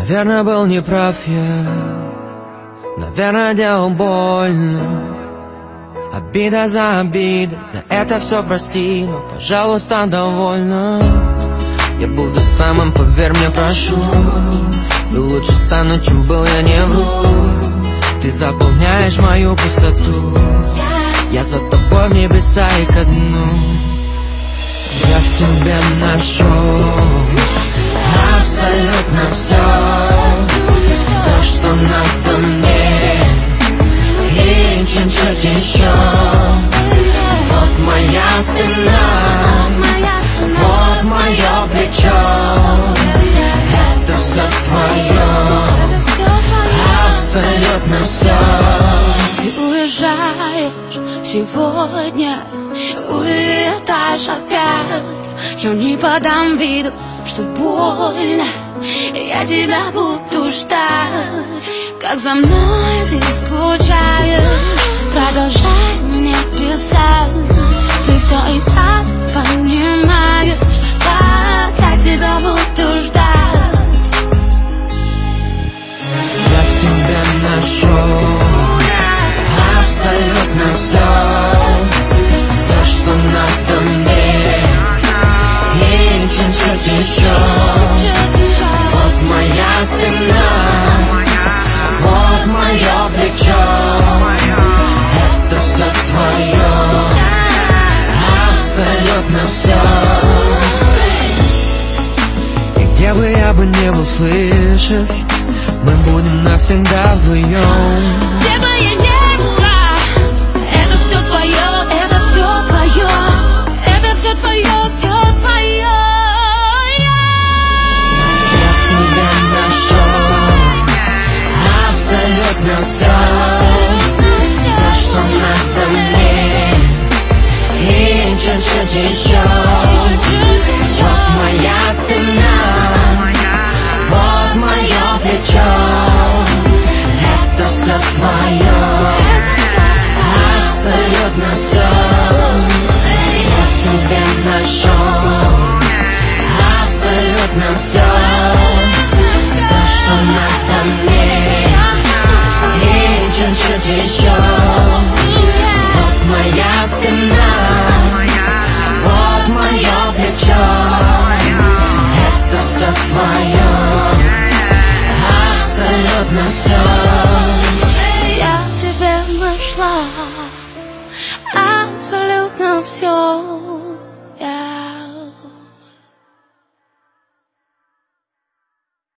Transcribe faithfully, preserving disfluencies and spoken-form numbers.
Наверное, был неправ я, наверное, делал больно. Обида за обидой, за это все прости, но, пожалуйста, довольно. Я буду самым, поверь мне, прошу. И лучше стану, чем был, я не вру. Ты заполняешь мою пустоту. Я за тобой в небеса и ко дну. Я в тебе нашел абсолютно все, все, что надо мне, и чуть-чуть еще. Вот моя спина, вот мое плечо, это все твое, абсолютно все. Ты уезжаешь сегодня, улетаешь опять. Я не подам виду, что больно, я тебя буду ждать. Как за мной ты скучаешь, продолжай мне писать. Ты все и так понимаешь, как я тебя буду ждать. Я в тебе нашел абсолютно все, все, что надо мне, и чуть-чуть еще. Вот моя спина, вот мое плечо, это все твое, абсолютно все. И где бы я бы не был, слышишь, мы будем навсегда вдвоем. Где бы я не была, это все твое, это все твое, это все твое, все твое. Я в тебе нашел абсолютно все, все, что надо мне, и чуть-чуть еще. Вот моя спина, вот мое плечо, это все твое, абсолютно все. Я в тебе нашел абсолютно все, все, что надо мне, и чуть-чуть еще. Вот моя спина, вот мое плечо, это все твое, абсолютно все. Я тебе нашла абсолютно все.